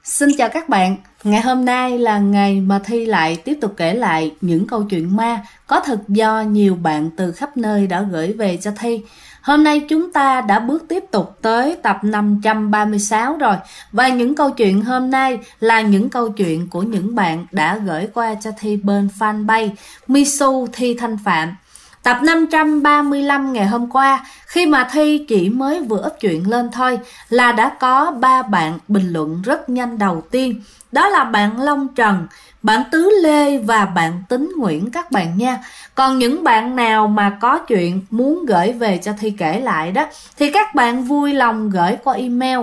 Xin chào các bạn, ngày hôm nay là ngày mà Thi lại tiếp tục kể lại những câu chuyện ma có thật do nhiều bạn từ khắp nơi đã gửi về cho Thi. Hôm nay chúng ta đã bước tiếp tục tới tập 536 rồi. Và những câu chuyện hôm nay là những câu chuyện của những bạn đã gửi qua cho Thi bên fanpage Misu Thi Thanh Phạm. Tập 535 ngày hôm qua, khi mà Thi chỉ mới vừa up chuyện lên thôi là đã có 3 bạn bình luận rất nhanh đầu tiên. Đó là bạn Long Trần, bạn Tứ Lê và bạn Tính Nguyễn các bạn nha. Còn những bạn nào mà có chuyện muốn gửi về cho Thi kể lại đó thì các bạn vui lòng gửi qua email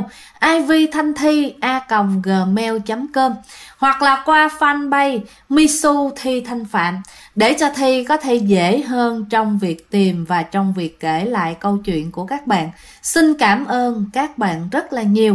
ivthanthi@gmail.com hoặc là qua fanpage Misu Thi Thanh Phạm để cho Thi có thể dễ hơn trong việc tìm và trong việc kể lại câu chuyện của các bạn. Xin cảm ơn các bạn rất là nhiều.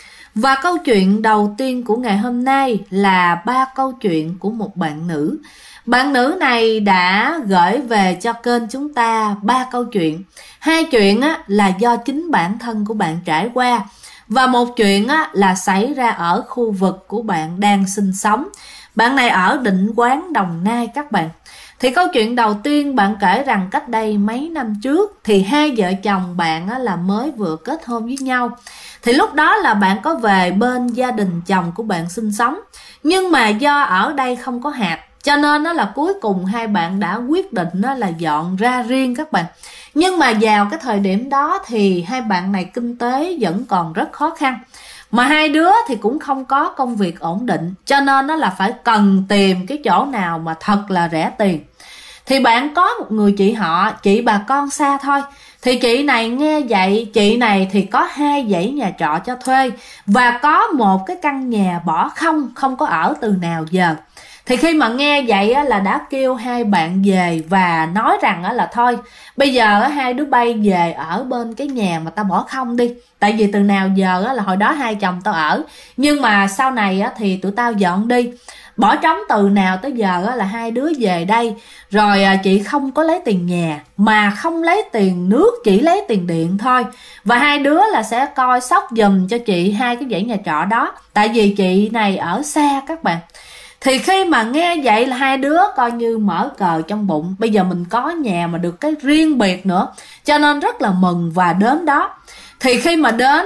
Và câu chuyện đầu tiên của ngày hôm nay là 3 câu chuyện của một bạn nữ. Bạn nữ này đã gửi về cho kênh chúng ta 3 câu chuyện. 2 chuyện là do chính bản thân của bạn trải qua và một chuyện là xảy ra ở khu vực của bạn đang sinh sống. Bạn này ở Định Quán, Đồng Nai các bạn. Thì câu chuyện đầu tiên bạn kể rằng cách đây mấy năm trước thì hai vợ chồng bạn là mới vừa kết hôn với nhau. Thì lúc đó là bạn có về bên gia đình chồng của bạn sinh sống. Nhưng mà do ở đây không có hạt cho nên là cuối cùng hai bạn đã quyết định là dọn ra riêng các bạn. Nhưng mà vào cái thời điểm đó thì hai bạn này kinh tế vẫn còn rất khó khăn. Mà hai đứa thì cũng không có công việc ổn định cho nên là phải cần tìm cái chỗ nào mà thật là rẻ tiền. Thì bạn có một người chị họ, chị bà con xa thôi. Thì chị này nghe vậy, chị này thì có 2 dãy nhà trọ cho thuê và có một cái căn nhà bỏ không có ở từ nào giờ. Thì khi mà nghe vậy là đã kêu hai bạn về và nói rằng là thôi bây giờ hai đứa bay về ở bên cái nhà mà tao bỏ không đi. Tại vì từ nào giờ là hồi đó hai chồng tao ở, nhưng mà sau này thì tụi tao dọn đi. Bỏ trống từ nào tới giờ là hai đứa về đây. Rồi chị không có lấy tiền nhà mà không lấy tiền nước, chỉ lấy tiền điện thôi. Và hai đứa là sẽ coi sóc giùm cho chị 2 cái dãy nhà trọ đó. Tại vì chị này ở xa các bạn. Thì khi mà nghe vậy là hai đứa coi như mở cờ trong bụng. Bây giờ mình có nhà mà được cái riêng biệt nữa, cho nên rất là mừng và đến đó. Thì khi mà đến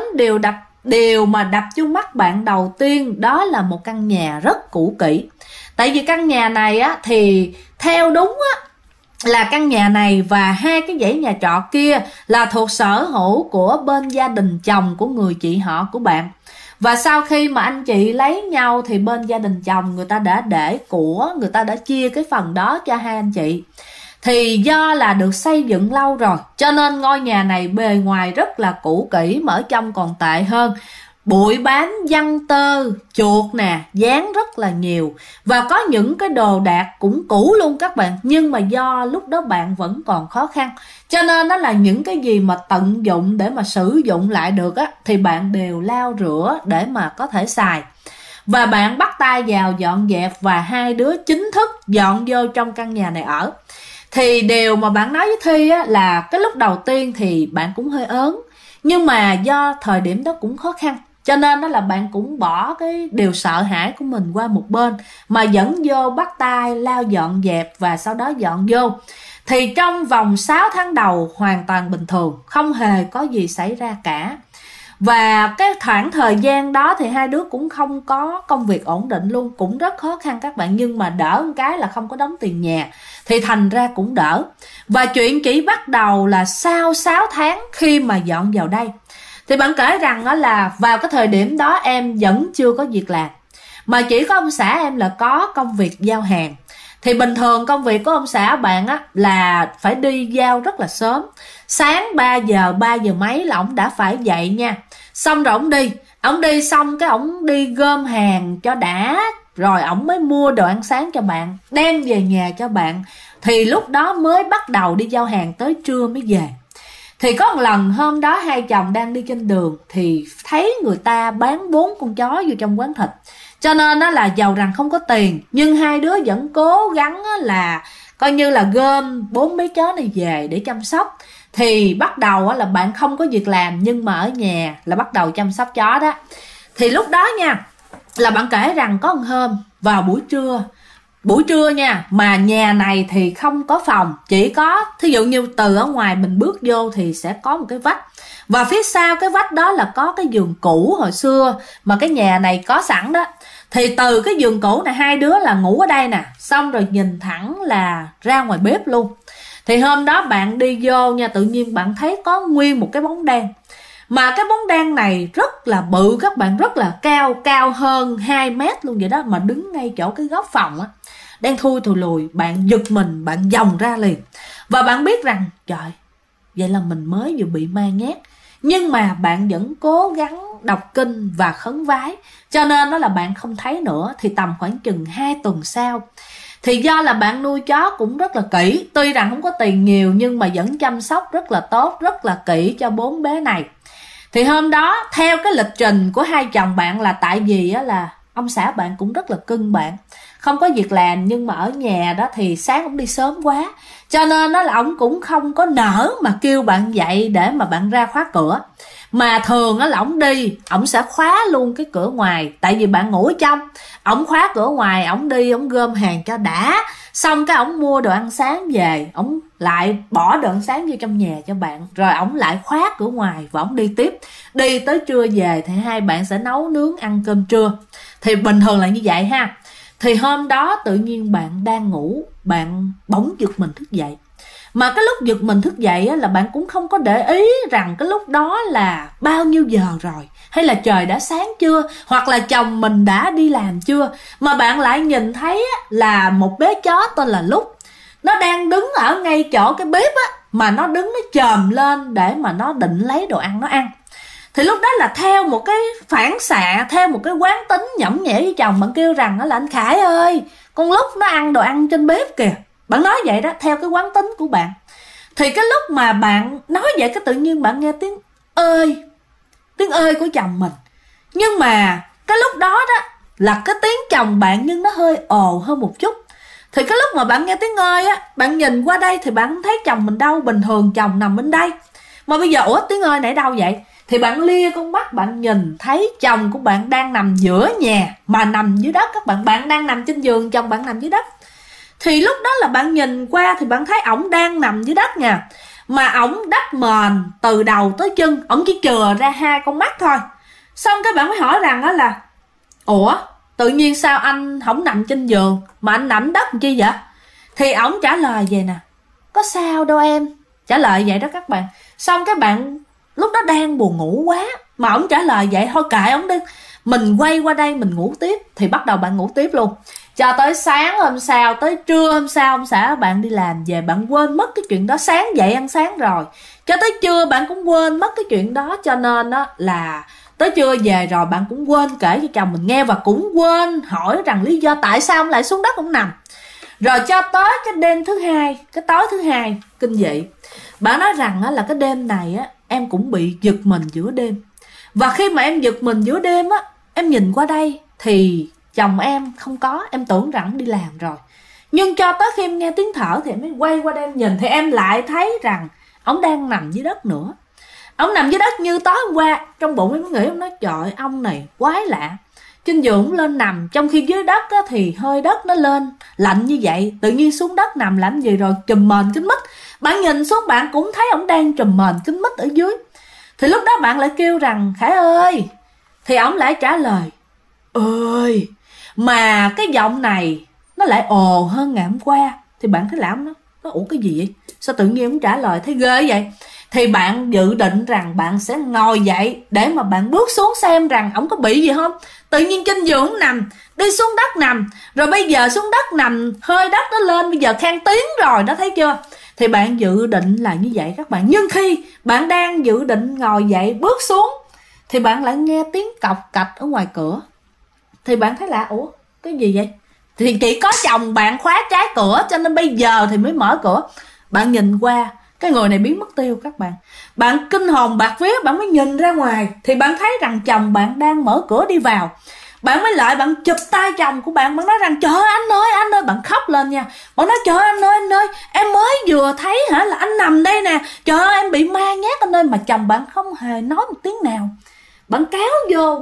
điều mà đập vô mắt bạn đầu tiên đó là một căn nhà rất cũ kỹ. Tại vì căn nhà này thì theo đúng là căn nhà này và 2 cái dãy nhà trọ kia là thuộc sở hữu của bên gia đình chồng của người chị họ của bạn. Và sau khi mà anh chị lấy nhau thì bên gia đình chồng người ta đã để của, người ta đã chia cái phần đó cho hai anh chị. Thì do là được xây dựng lâu rồi cho nên ngôi nhà này bề ngoài rất là cũ kỹ mà ở trong còn tệ hơn. Bụi bám, giăng tơ, chuột nè, dán rất là nhiều. Và có những cái đồ đạc cũng cũ luôn các bạn. Nhưng mà do lúc đó bạn vẫn còn khó khăn cho nên đó là những cái gì mà tận dụng để mà sử dụng lại được thì bạn đều lau rửa để mà có thể xài. Và bạn bắt tay vào dọn dẹp và hai đứa chính thức dọn vô trong căn nhà này ở. Thì điều mà bạn nói với Thi là cái lúc đầu tiên thì bạn cũng hơi ớn. Nhưng mà do thời điểm đó cũng khó khăn cho nên đó là bạn cũng bỏ cái điều sợ hãi của mình qua một bên mà vẫn vô bắt tay lau dọn dẹp và sau đó dọn vô. Thì trong vòng 6 tháng đầu hoàn toàn bình thường, không hề có gì xảy ra cả. Và cái khoảng thời gian đó thì hai đứa cũng không có công việc ổn định luôn, cũng rất khó khăn các bạn. Nhưng mà đỡ một cái là không có đóng tiền nhà thì thành ra cũng đỡ. Và chuyện chỉ bắt đầu là sau 6 tháng khi mà dọn vào đây. Thì bạn kể rằng đó là vào cái thời điểm đó em vẫn chưa có việc làm, mà chỉ có ông xã em là có công việc giao hàng. Thì bình thường công việc của ông xã bạn là phải đi giao rất là sớm. Sáng 3 giờ mấy là ổng đã phải dậy nha. Xong rồi ổng đi xong cái ổng đi gom hàng cho đã. Rồi ổng mới mua đồ ăn sáng cho bạn, đem về nhà cho bạn. Thì lúc đó mới bắt đầu đi giao hàng tới trưa mới về. Thì có một lần hôm đó hai chồng đang đi trên đường thì thấy người ta bán 4 con chó vô trong quán thịt. Cho nên là giàu rằng không có tiền nhưng hai đứa vẫn cố gắng là coi như là gom 4 bé chó này về để chăm sóc. Thì bắt đầu là bạn không có việc làm nhưng mà ở nhà là bắt đầu chăm sóc chó đó. Thì lúc đó nha, là bạn kể rằng có một hôm vào buổi trưa nha, mà nhà này thì không có phòng, chỉ có thí dụ như từ ở ngoài mình bước vô thì sẽ có một cái vách, và phía sau cái vách đó là có cái giường cũ hồi xưa mà cái nhà này có sẵn đó. Thì từ cái giường cũ này hai đứa là ngủ ở đây nè, xong rồi nhìn thẳng là ra ngoài bếp luôn. Thì hôm đó bạn đi vô nha, tự nhiên bạn thấy có nguyên một cái bóng đen, mà cái bóng đen này rất là bự các bạn, rất là cao, cao hơn 2 mét luôn vậy đó, mà đứng ngay chỗ cái góc phòng á, đen thui thùi lùi. Bạn giật mình, bạn dòng ra liền, và bạn biết rằng trời, vậy là mình mới vừa bị ma nhát. Nhưng mà bạn vẫn cố gắng đọc kinh và khấn vái, cho nên đó là bạn không thấy nữa. Thì tầm khoảng chừng 2 tuần sau, thì do là bạn nuôi chó cũng rất là kỹ, tuy rằng không có tiền nhiều nhưng mà vẫn chăm sóc rất là tốt, rất là kỹ cho 4 bé này. Thì hôm đó theo cái lịch trình của hai chồng bạn là tại vì á là ông xã bạn cũng rất là cưng bạn, không có việc làm, nhưng mà ở nhà đó thì sáng ông đi sớm quá, cho nên đó là ông cũng không có nỡ mà kêu bạn dậy để mà bạn ra khóa cửa. Mà thường á là ổng đi, ổng sẽ khóa luôn cái cửa ngoài, tại vì bạn ngủ ở trong. Ổng khóa cửa ngoài, ổng đi, ổng gom hàng cho đã, xong cái ổng mua đồ ăn sáng về, ổng lại bỏ đồ ăn sáng vô trong nhà cho bạn, rồi ổng lại khóa cửa ngoài và ổng đi tiếp. Đi tới trưa về thì hai bạn sẽ nấu nướng ăn cơm trưa. Thì bình thường là như vậy ha. Thì hôm đó tự nhiên bạn đang ngủ, bạn bỗng giật mình thức dậy. Mà cái lúc giật mình thức dậy á, là bạn cũng không có để ý rằng cái lúc đó là bao nhiêu giờ rồi, hay là trời đã sáng chưa, hoặc là chồng mình đã đi làm chưa. Mà bạn lại nhìn thấy á, là một bé chó tên là Lúc, nó đang đứng ở ngay chỗ cái bếp á, mà nó đứng nó chồm lên để mà nó định lấy đồ ăn nó ăn. Thì lúc đó là theo một cái phản xạ, theo một cái quán tính nhõng nhẽ với chồng, bạn kêu rằng là anh Khải ơi, con Lúc nó ăn đồ ăn trên bếp kìa. Bạn nói vậy đó, theo cái quán tính của bạn. Thì cái lúc mà bạn nói vậy, cái tự nhiên bạn nghe tiếng ơi của chồng mình. Nhưng mà cái lúc đó đó là cái tiếng chồng bạn nhưng nó hơi ồ hơn một chút. Thì cái lúc mà bạn nghe tiếng ơi á, bạn nhìn qua đây thì bạn không thấy chồng mình đâu, bình thường chồng nằm bên đây. Mà bây giờ ủa tiếng ơi nãy đâu vậy? Thì bạn lia con mắt bạn nhìn thấy chồng của bạn đang nằm giữa nhà, mà nằm dưới đất các bạn. Bạn đang nằm trên giường, chồng bạn nằm dưới đất. Thì lúc đó là bạn nhìn qua thì bạn thấy ổng đang nằm dưới đất nha, mà ổng đắp mền từ đầu tới chân, ổng chỉ chừa ra 2 con mắt thôi. Xong cái bạn mới hỏi rằng đó là ủa tự nhiên sao anh không nằm trên giường mà anh nằm đất làm chi vậy? Thì ổng trả lời vậy nè, có sao đâu em, trả lời vậy đó các bạn. Xong cái bạn lúc đó đang buồn ngủ quá, mà ổng trả lời vậy thôi kệ ổng đi, mình quay qua đây mình ngủ tiếp. Thì bắt đầu bạn ngủ tiếp luôn, cho tới sáng hôm sau, tới trưa hôm sau, ông xã bạn đi làm về, bạn quên mất cái chuyện đó. Sáng dậy ăn sáng rồi, cho tới trưa bạn cũng quên mất cái chuyện đó. Cho nên đó là tới trưa về rồi bạn cũng quên kể cho chồng mình nghe, và cũng quên hỏi rằng lý do tại sao ông lại xuống đất ông nằm. Rồi cho tới cái đêm thứ hai, cái tối thứ hai kinh dị, bạn nói rằng là cái đêm này á em cũng bị giật mình giữa đêm. Và khi mà em giật mình giữa đêm á, em nhìn qua đây thì chồng em không có, em tưởng rằng đi làm rồi. Nhưng cho tới khi em nghe tiếng thở thì em mới quay qua đây em nhìn, thì em lại thấy rằng ông đang nằm dưới đất nữa. Ông nằm dưới đất như tối hôm qua. Trong bụng em mới nghĩ, ông nói trời, ông này quái lạ, trên giường ông lên nằm, trong khi dưới đất á, thì hơi đất nó lên lạnh như vậy, tự nhiên xuống đất nằm làm gì, rồi trùm mền kín mít. Bạn nhìn xuống bạn cũng thấy ông đang trùm mền kín mít ở dưới. Thì lúc đó bạn lại kêu rằng Khải ơi, thì ổng lại trả lời ơi, mà cái giọng này nó lại ồ hơn ngày hôm qua. Thì bạn thấy lão nó ủa cái gì vậy, sao tự nhiên ông trả lời thấy ghê vậy? Thì bạn dự định rằng bạn sẽ ngồi dậy để mà bạn bước xuống xem rằng ổng có bị gì không. Tự nhiên trên giường nằm, đi xuống đất nằm, rồi bây giờ xuống đất nằm, hơi đất nó lên, bây giờ khang tiếng rồi đó, thấy chưa? Thì bạn dự định là như vậy các bạn. Nhưng khi bạn đang dự định ngồi dậy bước xuống thì bạn lại nghe tiếng cọc cạch ở ngoài cửa. Thì bạn thấy lạ, ủa cái gì vậy? Thì chỉ có chồng bạn khóa trái cửa, cho nên bây giờ thì mới mở cửa. Bạn nhìn qua, cái người này biến mất tiêu các bạn. Bạn kinh hồn bạt vía, bạn mới nhìn ra ngoài thì bạn thấy rằng chồng bạn đang mở cửa đi vào. Bạn mới lại bạn chụp tay chồng của bạn, bạn nói rằng trời ơi anh ơi, bạn khóc lên nha. Bạn nói trời ơi anh ơi, em mới vừa thấy hả là anh nằm đây nè, trời ơi em bị ma nhát anh ơi. Mà chồng bạn không hề nói một tiếng nào. Bạn kéo vô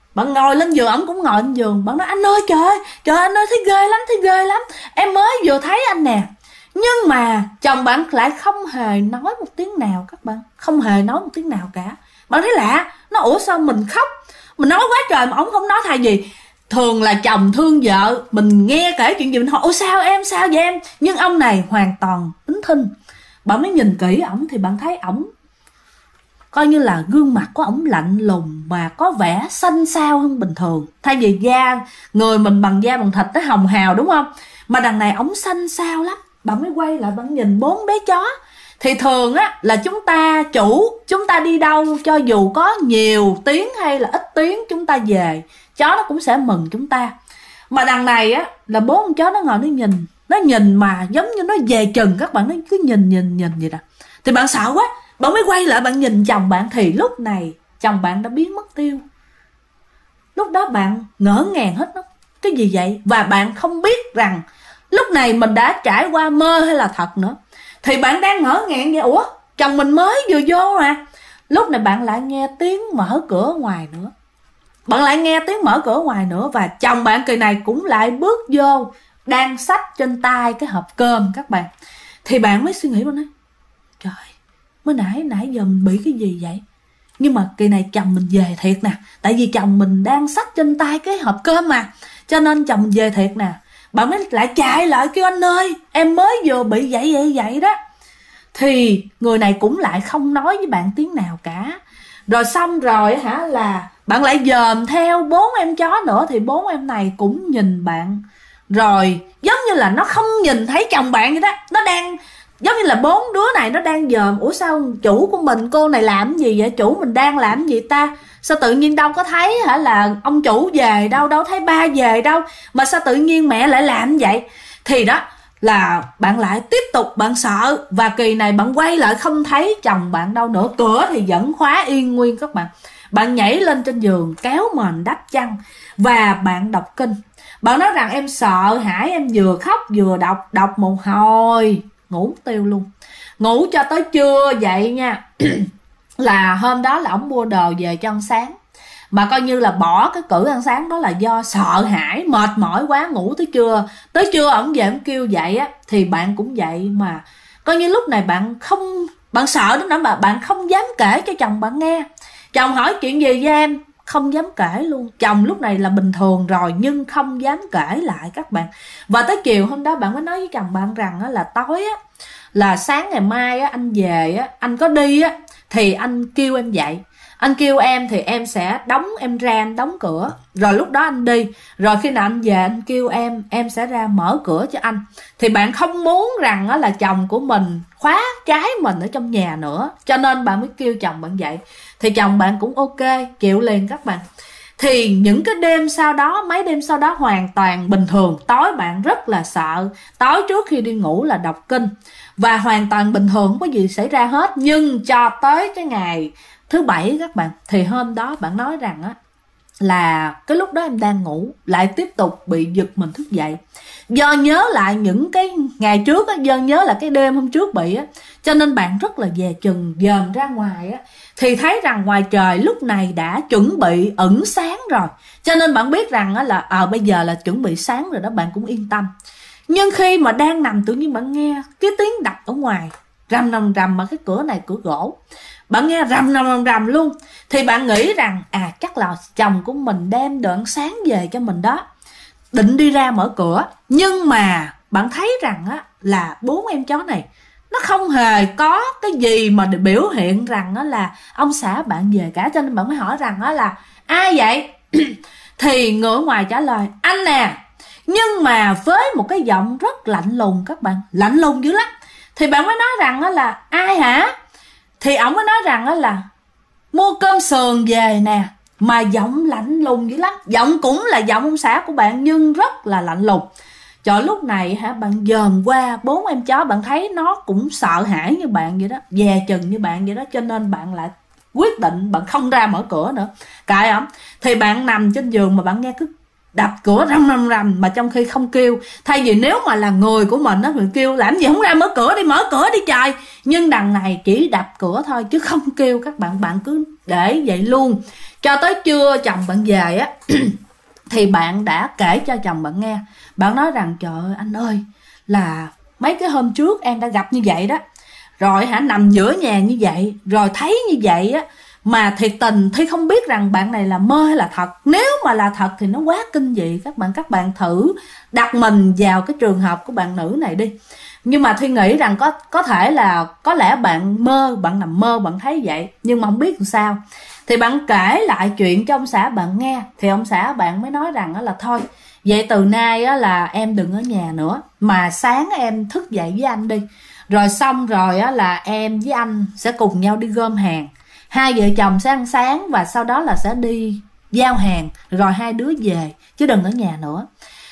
Bạn ngồi lên giường, ổng cũng ngồi lên giường. Bạn nói anh ơi trời anh ơi, thấy ghê lắm, em mới vừa thấy anh nè. Nhưng mà chồng bạn lại không hề nói một tiếng nào các bạn, không hề nói một tiếng nào cả. Bạn thấy lạ, nó ủa sao mình khóc, mình nói quá trời mà ổng không nói. Thay vì thường là chồng thương vợ, mình nghe kể chuyện gì mình hỏi ủa sao vậy em, nhưng ông này hoàn toàn tính thinh. Bạn mới nhìn kỹ ổng thì bạn thấy ổng coi như là gương mặt của ổng lạnh lùng mà có vẻ xanh xao hơn bình thường. Thay vì da người mình bằng da bằng thịt nó hồng hào đúng không, mà đằng này ổng xanh xao lắm. Bạn mới quay lại bạn nhìn 4 bé chó. Thì thường á là chúng ta đi đâu, cho dù có nhiều tiếng hay là ít tiếng, chúng ta về chó nó cũng sẽ mừng chúng ta. Mà đằng này á là 4 con chó nó ngồi nó nhìn mà giống như nó về chừng các bạn, nó cứ nhìn vậy đó. Thì bạn sợ quá, bạn mới quay lại bạn nhìn chồng bạn. Thì lúc này chồng bạn đã biến mất tiêu. Lúc đó bạn ngỡ ngàng hết đó. Cái gì vậy? Và bạn không biết rằng lúc này mình đã trải qua mơ hay là thật nữa. Thì bạn đang ngỡ ngàng vậy, ủa chồng mình mới vừa vô mà. Lúc này bạn lại nghe tiếng mở cửa ngoài nữa. Và chồng bạn kỳ này cũng lại bước vô, đang xách trên tay cái hộp cơm các bạn. Thì bạn mới suy nghĩ, bạn nói trời, mới nãy giờ mình bị cái gì vậy? Nhưng mà kỳ này chồng mình về thiệt nè. Tại vì chồng mình đang xách trên tay cái hộp cơm mà, cho nên chồng mình về thiệt nè. Bạn mới lại chạy lại kêu anh ơi, em mới vừa bị vậy đó. Thì người này cũng lại không nói với bạn tiếng nào cả. Rồi xong rồi hả, là bạn lại dòm theo 4 em chó nữa. Thì 4 em này cũng nhìn bạn, rồi giống như là nó không nhìn thấy chồng bạn vậy đó. Nó đang giống như là 4 đứa này nó đang dòm, ủa sao chủ của mình, cô này làm gì vậy, chủ mình đang làm gì ta, sao tự nhiên đâu có thấy hả là ông chủ về đâu thấy ba về đâu, mà sao tự nhiên mẹ lại làm vậy. Thì đó là bạn lại tiếp tục bạn sợ. Và kỳ này bạn quay lại không thấy chồng bạn đâu nữa, cửa thì vẫn khóa yên nguyên các bạn. Bạn nhảy lên trên giường, kéo mền đắp chăn và bạn đọc kinh. Bạn nói rằng em sợ hãi, em vừa khóc vừa đọc một hồi ngủ tiêu luôn. Ngủ cho tới trưa vậy nha. Là hôm đó là ổng mua đồ về cho ăn sáng, mà coi như là bỏ cái cử ăn sáng đó là do sợ hãi, mệt mỏi quá, ngủ tới trưa. Tới trưa ổng về ổng kêu dậy á, thì bạn cũng dậy. Mà coi như lúc này bạn sợ đến nỗi mà bạn không dám kể cho chồng bạn nghe. Chồng hỏi chuyện gì với em, không dám kể luôn. Chồng lúc này là bình thường rồi nhưng không dám kể lại các bạn. Và tới chiều hôm đó bạn mới nói với chồng bạn rằng là tối á, là sáng ngày mai á anh về á, anh có đi á thì anh kêu em dậy. Anh kêu em thì em sẽ em ra em đóng cửa. Rồi lúc đó anh đi. Rồi khi nào anh về anh kêu em sẽ ra mở cửa cho anh. Thì bạn không muốn rằng là chồng của mình khóa trái mình ở trong nhà nữa, cho nên bạn mới kêu chồng bạn dậy. Thì chồng bạn cũng ok, chịu liền các bạn. Thì những cái đêm sau đó, mấy đêm sau đó hoàn toàn bình thường. Tối bạn rất là sợ, tối trước khi đi ngủ là đọc kinh, và hoàn toàn bình thường, không có gì xảy ra hết. Nhưng cho tới cái ngày thứ 7 các bạn, thì hôm đó bạn nói rằng á, là cái lúc đó em đang ngủ lại tiếp tục bị giật mình thức dậy. Do nhớ lại những cái ngày trước á, do nhớ là cái đêm hôm trước bị á, cho nên bạn rất là dè chừng dòm ra ngoài á, thì thấy rằng ngoài trời lúc này đã chuẩn bị ẩn sáng rồi. Cho nên bạn biết rằng á, là bây giờ là chuẩn bị sáng rồi đó, bạn cũng yên tâm. Nhưng khi mà đang nằm tự nhiên bạn nghe cái tiếng đập ở ngoài, rầm mà cái cửa này cửa gỗ. Bạn nghe rầm luôn. Thì bạn nghĩ rằng chắc là chồng của mình đem đồ ăn sáng về cho mình đó, định đi ra mở cửa. Nhưng mà bạn thấy rằng á, là 4 em chó này nó không hề có cái gì mà để biểu hiện rằng á, là ông xã bạn về cả. Cho nên bạn mới hỏi rằng á, là ai vậy? Thì người ở ngoài trả lời anh nè, nhưng mà với một cái giọng rất lạnh lùng các bạn, lạnh lùng dữ lắm. Thì bạn mới nói rằng á, là ai hả? Thì ổng mới nói rằng á, là mua cơm sườn về nè. Mà giọng lạnh lùng dữ lắm. Giọng cũng là giọng ông xã của bạn nhưng rất là lạnh lùng. Trời, lúc này hả, bạn dòm qua 4 em chó, bạn thấy nó cũng sợ hãi như bạn vậy đó, dè chừng như bạn vậy đó. Cho nên bạn lại quyết định bạn không ra mở cửa nữa, kệ ổng. Thì bạn nằm trên giường mà bạn nghe cứ đập cửa rầm mà trong khi không kêu. Thay vì nếu mà là người của mình á, mình kêu làm gì không ra mở cửa đi trời. Nhưng đằng này chỉ đập cửa thôi chứ không kêu các bạn. Bạn cứ để vậy luôn. Cho tới trưa chồng bạn về á thì bạn đã kể cho chồng bạn nghe. Bạn nói rằng trời ơi anh ơi, là mấy cái hôm trước em đã gặp như vậy đó, rồi nằm giữa nhà như vậy, rồi thấy như vậy á, mà thiệt tình Thi không biết rằng bạn này là mơ hay là thật. Nếu mà là thật thì nó quá kinh dị các bạn thử đặt mình vào cái trường hợp của bạn nữ này đi. Nhưng mà Thi nghĩ rằng có thể là có lẽ bạn mơ, bạn nằm mơ bạn thấy vậy, nhưng mà không biết làm sao. Thì bạn kể lại chuyện cho ông xã bạn nghe, thì ông xã bạn mới nói rằng là thôi, vậy từ nay á là em đừng ở nhà nữa, mà sáng em thức dậy với anh đi, rồi xong rồi á là em với anh sẽ cùng nhau đi gom hàng, hai vợ chồng sẽ ăn sáng và sau đó là sẽ đi giao hàng, rồi hai đứa về chứ đừng ở nhà nữa.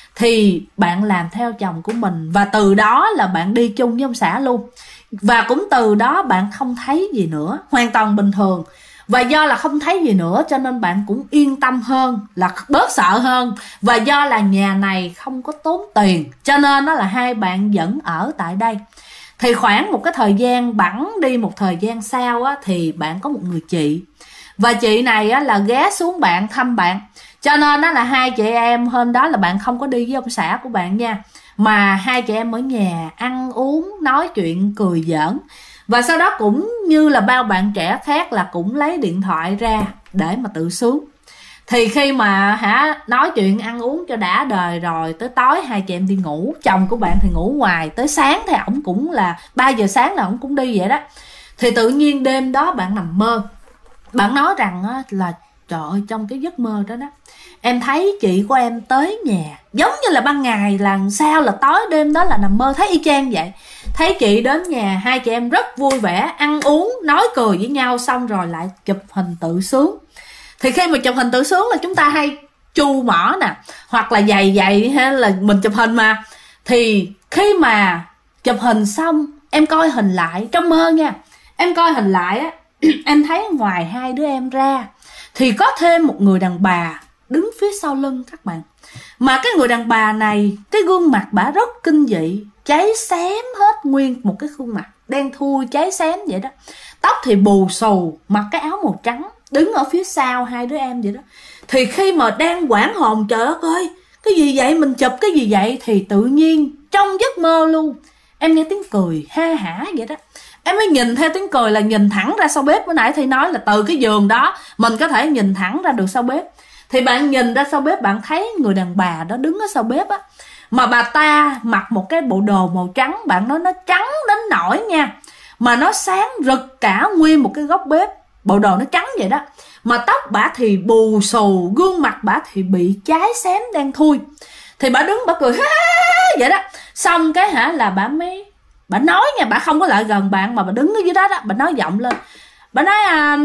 Thì bạn làm theo chồng của mình, và từ đó là bạn đi chung với ông xã luôn. Và cũng từ đó bạn không thấy gì nữa, hoàn toàn bình thường. Và do là không thấy gì nữa cho nên bạn cũng yên tâm hơn, là bớt sợ hơn. Và do là nhà này không có tốn tiền cho nên đó là hai bạn vẫn ở tại đây. Thì khoảng một cái thời gian bẵng đi, một thời gian sau á, thì bạn có một người chị, và chị này á, là ghé xuống bạn thăm bạn. Cho nên đó là hai chị em hôm đó là bạn không có đi với ông xã của bạn nha, mà hai chị em ở nhà ăn uống nói chuyện cười giỡn. Và sau đó cũng như là bao bạn trẻ khác là cũng lấy điện thoại ra để mà tự sướng. Thì khi mà nói chuyện ăn uống cho đã đời rồi, tới tối hai chị em đi ngủ, chồng của bạn thì ngủ ngoài, tới sáng thì ổng cũng là 3 giờ sáng là ổng cũng đi vậy đó. Thì tự nhiên đêm đó bạn nằm mơ, bạn nói rằng là trời ơi, trong cái giấc mơ đó đó, em thấy chị của em tới nhà giống như là ban ngày, là sao là tối đêm đó là nằm mơ thấy y chang vậy. Thấy chị đến nhà, hai chị em rất vui vẻ, ăn uống, nói cười với nhau, xong rồi lại chụp hình tự sướng. Thì khi mà chụp hình tự sướng là chúng ta hay chu mỏ nè, hoặc là giày hay là mình chụp hình mà. Thì khi mà chụp hình xong, em coi hình lại trong mơ nha, em coi hình lại á, em thấy ngoài hai đứa em ra thì có thêm một người đàn bà đứng phía sau lưng các bạn. Mà cái người đàn bà này, cái gương mặt bả rất kinh dị, cháy xém hết nguyên một cái khuôn mặt, đen thui cháy xém vậy đó. Tóc thì bù xù, mặc cái áo màu trắng, đứng ở phía sau hai đứa em vậy đó. Thì khi mà đang hoảng hồn, trời đất ơi, cái gì vậy, mình chụp cái gì vậy, thì tự nhiên trong giấc mơ luôn em nghe tiếng cười ha hả vậy đó. Em mới nhìn theo tiếng cười là nhìn thẳng ra sau bếp. Bữa nãy thì nói là từ cái giường đó mình có thể nhìn thẳng ra được sau bếp. Thì bạn nhìn ra sau bếp, bạn thấy người đàn bà đó đứng ở sau bếp á, mà bà ta mặc một cái bộ đồ màu trắng. Bạn nói nó trắng đến nỗi nha, mà nó sáng rực cả nguyên một cái góc bếp. Bộ đồ nó trắng vậy đó, mà tóc bả thì bù xù, gương mặt bả thì bị cháy xém đen thui. Thì bả đứng bả cười ha vậy đó. Xong cái là bả nói nha, bả không có lại gần bạn mà bả đứng ở dưới đó đó, bả nói giọng lên. Bả nói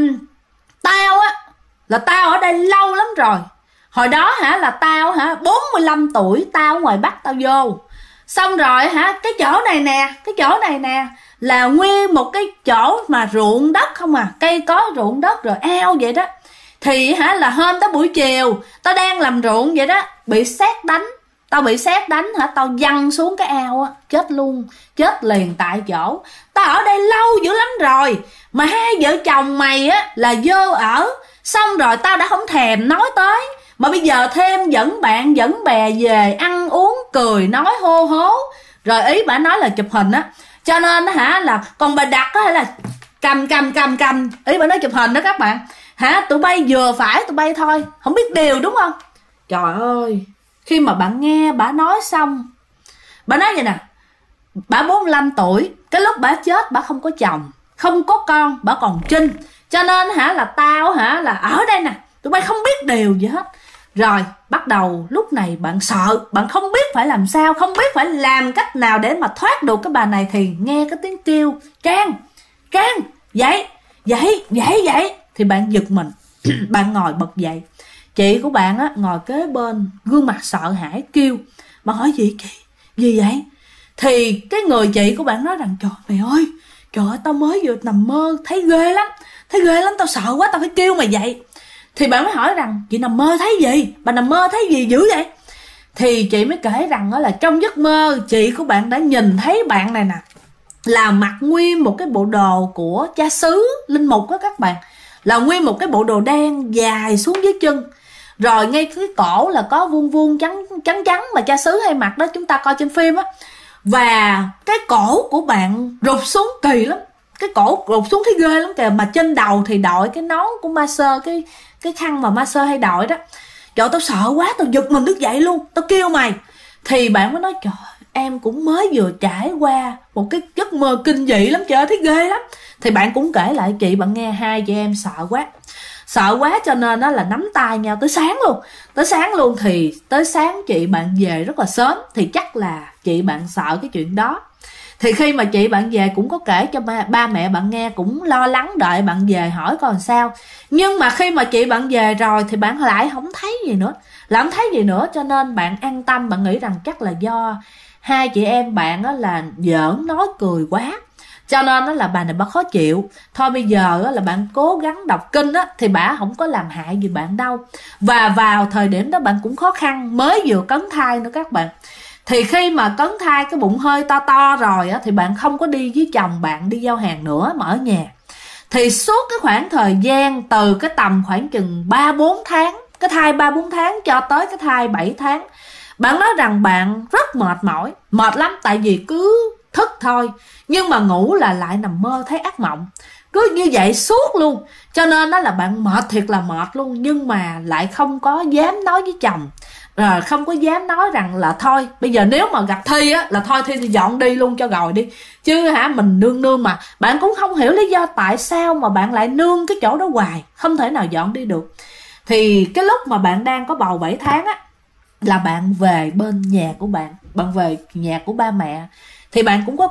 tao á là tao ở đây lâu lắm rồi. Hồi đó là tao 45 tuổi, tao ở ngoài Bắc tao vô. Xong rồi cái chỗ này nè là nguyên một cái chỗ mà ruộng đất không à, cây có ruộng đất rồi ao vậy đó. Thì là hôm tới buổi chiều tao đang làm ruộng vậy đó, bị sét đánh. Tao bị sét đánh tao văng xuống cái ao á, chết luôn, chết liền tại chỗ. Tao ở đây lâu dữ lắm rồi, mà hai vợ chồng mày á là vô ở. Xong rồi tao đã không thèm nói tới, mà bây giờ thêm dẫn bạn dẫn bè về ăn uống cười nói hô hố. Rồi ý bà nói là chụp hình á, cho nên là còn bà đặt á là cầm, ý bà nói chụp hình đó các bạn. Tụi bay vừa phải tụi bay thôi, không biết điều đúng không? Trời ơi, khi mà bạn nghe bà nói xong, bà nói vậy nè, bà 45 tuổi, cái lúc bà chết bà không có chồng, không có con, bà còn trinh. Cho nên là tao là ở đây nè, tụi bay không biết điều gì hết. Rồi bắt đầu lúc này bạn sợ, bạn không biết phải làm sao, không biết phải làm cách nào để mà thoát được cái bà này. Thì nghe cái tiếng kêu Trang dậy. Thì bạn giật mình bạn ngồi bật dậy. Chị của bạn á ngồi kế bên, gương mặt sợ hãi kêu. Bạn hỏi gì chị, gì vậy? Thì cái người chị của bạn nói rằng trời ơi tao mới vừa nằm mơ, thấy ghê lắm, tao sợ quá, tao phải kêu mày dậy. Thì bạn mới hỏi rằng chị nằm mơ thấy gì, bà nằm mơ thấy gì dữ vậy? Thì chị mới kể rằng đó là trong giấc mơ chị của bạn đã nhìn thấy bạn này nè là mặc nguyên một cái bộ đồ của cha xứ linh mục đó các bạn, là nguyên một cái bộ đồ đen dài xuống dưới chân, rồi ngay cái cổ là có vuông vuông trắng trắng mà cha xứ hay mặc đó, chúng ta coi trên phim á. Và cái cổ của bạn rụt xuống kỳ lắm, cái cổ rụt xuống thấy ghê lắm kìa, mà trên đầu thì đội cái nón của ma sơ, cái khăn mà ma sơ hay đội đó. Trời, tao sợ quá, tao giật mình thức dậy luôn, tao kêu mày. Thì bạn mới nói trời, em cũng mới vừa trải qua một cái giấc mơ kinh dị lắm trời, thấy ghê lắm. Thì bạn cũng kể lại chị, bạn nghe hai chị em sợ quá cho nên nó là nắm tay nhau tới sáng luôn. Thì tới sáng chị bạn về rất là sớm, thì chắc là chị bạn sợ cái chuyện đó. Thì khi mà chị bạn về cũng có kể cho ba mẹ bạn nghe, cũng lo lắng đợi bạn về hỏi coi làm sao. Nhưng mà khi mà chị bạn về rồi thì bạn lại không thấy gì nữa, cho nên bạn an tâm, bạn nghĩ rằng chắc là do hai chị em bạn là giỡn nói cười quá, cho nên là bà này bà khó chịu. Thôi bây giờ là bạn cố gắng đọc kinh á, thì bà không có làm hại gì bạn đâu. Và vào thời điểm đó bạn cũng khó khăn, mới vừa cấn thai nữa các bạn. Thì khi mà cấn thai cái bụng hơi to rồi á, thì bạn không có đi với chồng bạn đi giao hàng nữa mà ở nhà. Thì suốt cái khoảng thời gian từ cái tầm khoảng chừng 3-4 tháng, cái thai 3-4 tháng cho tới cái thai 7 tháng, bạn nói rằng bạn rất mệt lắm, tại vì cứ thức thôi, nhưng mà ngủ là lại nằm mơ thấy ác mộng, cứ như vậy suốt luôn. Cho nên đó là bạn mệt thiệt là mệt luôn, nhưng mà lại không có dám nói với chồng, rồi không có dám nói rằng là thôi bây giờ nếu mà gặp Thi á là thôi Thi thì dọn đi luôn cho rồi đi, chứ mình nương mà. Bạn cũng không hiểu lý do tại sao mà bạn lại nương cái chỗ đó hoài, không thể nào dọn đi được. Thì cái lúc mà bạn đang có bầu 7 tháng á, là bạn về bên nhà của bạn về nhà của ba mẹ. Thì bạn cũng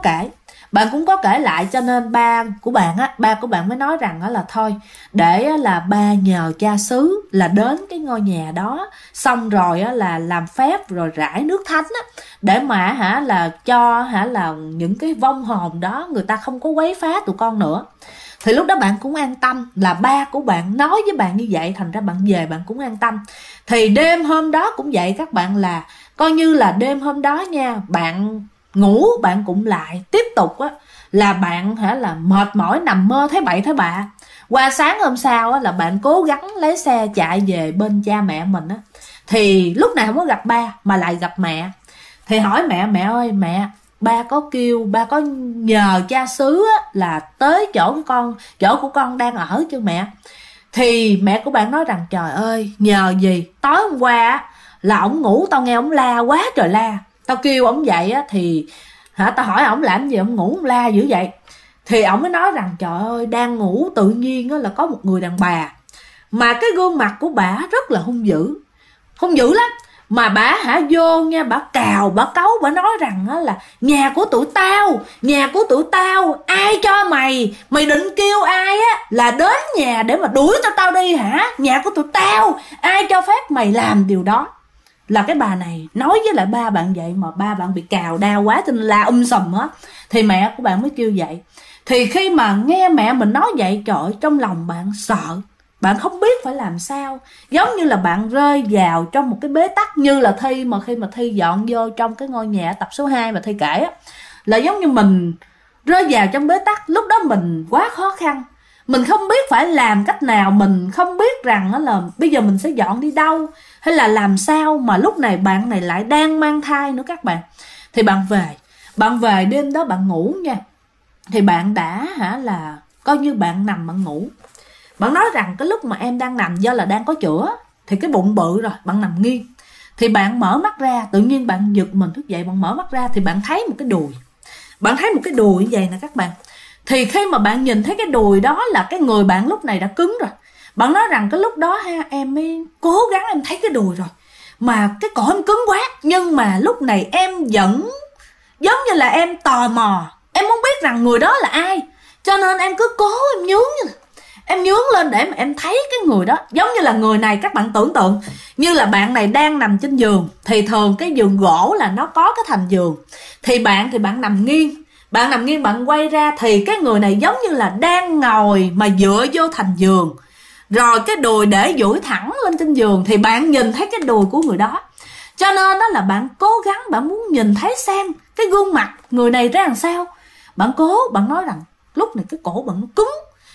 có kể lại, cho nên ba của bạn mới nói rằng là thôi để là ba nhờ cha xứ là đến cái ngôi nhà đó, xong rồi là làm phép rồi rải nước thánh á, để mà là cho là những cái vong hồn đó người ta không có quấy phá tụi con nữa. Thì lúc đó bạn cũng an tâm, là ba của bạn nói với bạn như vậy, thành ra bạn về bạn cũng an tâm. Thì đêm hôm đó cũng vậy các bạn, là coi như là đêm hôm đó nha, bạn ngủ bạn cũng lại tiếp tục á, là bạn là mệt mỏi nằm mơ thấy bậy thấy bạ. Qua sáng hôm sau á, là bạn cố gắng lấy xe chạy về bên cha mẹ mình á. Thì lúc này không có gặp ba mà lại gặp mẹ. Thì hỏi mẹ ơi mẹ, ba có nhờ cha xứ á, là tới chỗ của con đang ở chứ mẹ? Thì mẹ của bạn nói rằng trời ơi nhờ gì, tối hôm qua á, là ổng ngủ tao nghe ổng la quá trời la, tao kêu ổng dậy á, thì tao hỏi ổng làm gì ổng ngủ ổng la dữ vậy. Thì ổng mới nói rằng trời ơi đang ngủ tự nhiên á, là có một người đàn bà mà cái gương mặt của bả rất là hung dữ lắm. Mà bả vô nha, bả cào bả cấu, bả nói rằng á, là nhà của tụi tao ai cho mày định kêu ai á là đến nhà để mà đuổi tao đi hả? Nhà của tụi tao ai cho phép mày làm điều đó? Là cái bà này nói với lại ba bạn vậy, mà ba bạn bị cào đau quá cho nên la sùm á. Thì mẹ của bạn mới kêu vậy. Thì khi mà nghe mẹ mình nói vậy, trời ơi, trong lòng bạn sợ, bạn không biết phải làm sao. Giống như là bạn rơi vào trong một cái bế tắc, như là Thi mà khi mà Thi dọn vô trong cái ngôi nhà tập số 2 mà Thi kể á, là giống như mình rơi vào trong bế tắc. Lúc đó mình quá khó khăn, mình không biết phải làm cách nào, mình không biết rằng là bây giờ mình sẽ dọn đi đâu hay là làm sao. Mà lúc này bạn này lại đang mang thai nữa các bạn. Thì bạn về đêm đó bạn ngủ nha. Thì bạn đã là coi như bạn nằm bạn ngủ. Bạn nói rằng cái lúc mà em đang nằm, do là đang có chữa thì cái bụng bự rồi, bạn nằm nghiêng. Thì bạn mở mắt ra, tự nhiên bạn giật mình thức dậy, bạn mở mắt ra thì bạn thấy một cái đùi. Bạn thấy một cái đùi như vậy nè các bạn. Thì khi mà bạn nhìn thấy cái đùi đó là cái người bạn lúc này đã cứng rồi. Bạn nói rằng cái lúc đó em mới cố gắng em thấy cái đùi rồi, mà cái cổ em cứng quá. Nhưng mà lúc này em vẫn giống như là em tò mò, em muốn biết rằng người đó là ai. Cho nên em cứ cố em nhướng lên để mà em thấy cái người đó. Giống như là người này, các bạn tưởng tượng như là bạn này đang nằm trên giường. Thì thường cái giường gỗ là nó có cái thành giường. Thì bạn nằm nghiêng. Bạn quay ra thì cái người này giống như là đang ngồi mà dựa vô thành giường, rồi cái đùi để duỗi thẳng lên trên giường. Thì bạn nhìn thấy cái đùi của người đó. Cho nên đó là bạn cố gắng, bạn muốn nhìn thấy xem cái gương mặt người này ra làm sao. Bạn nói rằng lúc này cái cổ bạn nó cứng,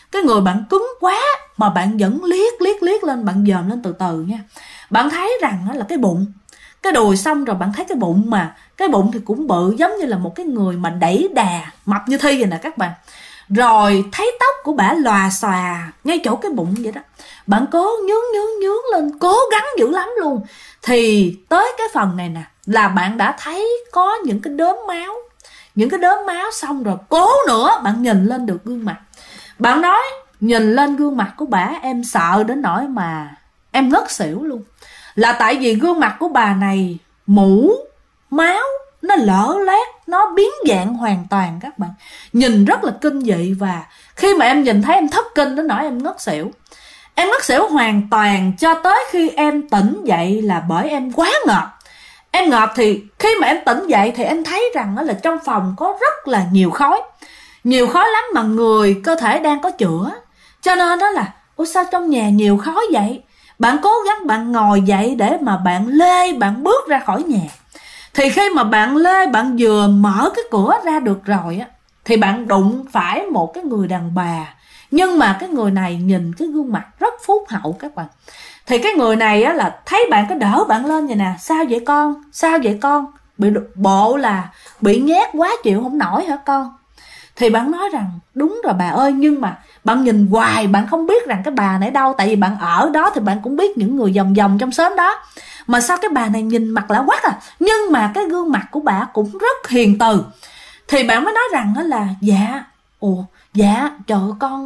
cái người bạn cứng quá mà bạn vẫn liếc lên, bạn dòm lên từ từ nha. Bạn thấy rằng là cái bụng, cái đùi, xong rồi bạn thấy cái bụng, mà cái bụng thì cũng bự, giống như là một cái người mà đẩy đà mập như Thi vậy nè các bạn. Rồi thấy tóc của bả lòa xòa ngay chỗ cái bụng vậy đó. Bạn cố nhướng lên, cố gắng dữ lắm luôn. Thì tới cái phần này nè là bạn đã thấy có những cái đốm máu. Những cái đốm máu, xong rồi cố nữa bạn nhìn lên được gương mặt. Bạn nói nhìn lên gương mặt của bả em sợ đến nỗi mà em ngất xỉu luôn. Là tại vì gương mặt của bà này mũ máu nó lở loét, nó biến dạng hoàn toàn các bạn. Nhìn rất là kinh dị. Và khi mà em nhìn thấy em thất kinh đến nỗi em ngất xỉu. Em ngất xỉu hoàn toàn cho tới khi em tỉnh dậy là bởi em quá ngợp. Em ngợp thì khi mà em tỉnh dậy thì em thấy rằng là trong phòng có rất là nhiều khói. Nhiều khói lắm mà người cơ thể đang có chữa. Cho nên đó là ủa sao trong nhà nhiều khói vậy? Bạn cố gắng bạn ngồi dậy để mà bạn lê, bạn bước ra khỏi nhà. Thì khi mà bạn lê, bạn vừa mở cái cửa ra được rồi á, thì bạn đụng phải một cái người đàn bà. Nhưng mà cái người này nhìn cái gương mặt rất phúc hậu các bạn. Thì cái người này á là thấy bạn cái đỡ bạn lên vậy nè. Sao vậy con? Sao vậy con? Bị bộ là bị nhát quá chịu không nổi hả con? Thì bạn nói rằng đúng rồi bà ơi, nhưng mà bạn nhìn hoài bạn không biết rằng cái bà này đâu. Tại vì bạn ở đó thì bạn cũng biết những người vòng vòng trong xóm đó. Mà sao cái bà này nhìn mặt lạ quắc à. Nhưng mà cái gương mặt của bà cũng rất hiền từ. Thì bạn mới nói rằng đó là dạ trời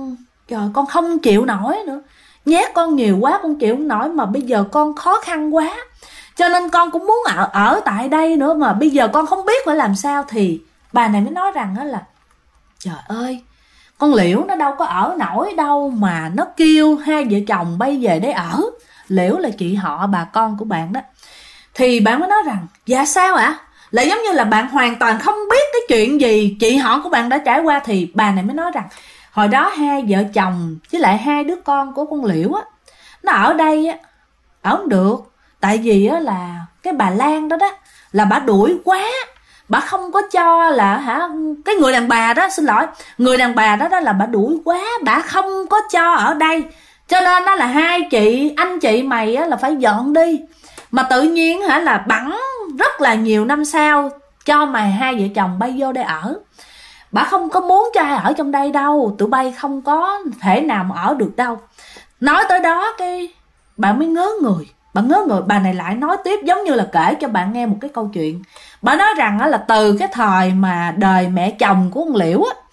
con không chịu nổi nữa. Nhát con nhiều quá con chịu không nổi, mà bây giờ con khó khăn quá, cho nên con cũng muốn ở tại đây nữa, mà bây giờ con không biết phải làm sao. Thì bà này mới nói rằng đó là trời ơi, con Liễu nó đâu có ở nổi đâu mà nó kêu hai vợ chồng bay về để ở. Liễu là chị họ bà con của bạn đó. Thì bạn mới nói rằng dạ sao ạ? Là giống như là bạn hoàn toàn không biết cái chuyện gì chị họ của bạn đã trải qua. Thì bà này mới nói rằng hồi đó hai vợ chồng với lại hai đứa con của con Liễu á, nó ở đây á, ở không được. Tại vì á là cái bà Lan đó đó là bà đuổi quá. Bà không có cho là cái người đàn bà đó, xin lỗi, người đàn bà đó là bà đuổi quá, bà không có cho ở đây. Cho nên đó là hai anh chị mày á là phải dọn đi. Mà tự nhiên là bẵng rất là nhiều năm sau cho mày hai vợ chồng bay vô đây ở. Bà không có muốn cho ai ở trong đây đâu, tụi bay không có thể nào mà ở được đâu. Nói tới đó cái bà mới ngớ người. Bà này lại nói tiếp giống như là kể cho bạn nghe một cái câu chuyện. Bà nói rằng là từ cái thời mà đời mẹ chồng của con Liễu á,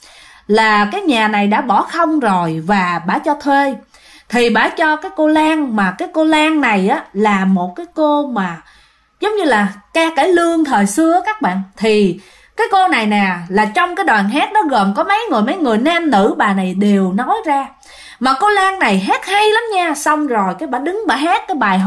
là cái nhà này đã bỏ không rồi và bà cho thuê. Thì bà cho cái cô Lan, mà cái cô Lan này á là một cái cô mà giống như là ca cải lương thời xưa các bạn. Thì cái cô này nè là trong cái đoàn hát đó gồm có mấy người nam nữ, bà này đều nói ra. Mà cô Lan này hát hay lắm nha. Xong rồi cái bà đứng bà hát cái bài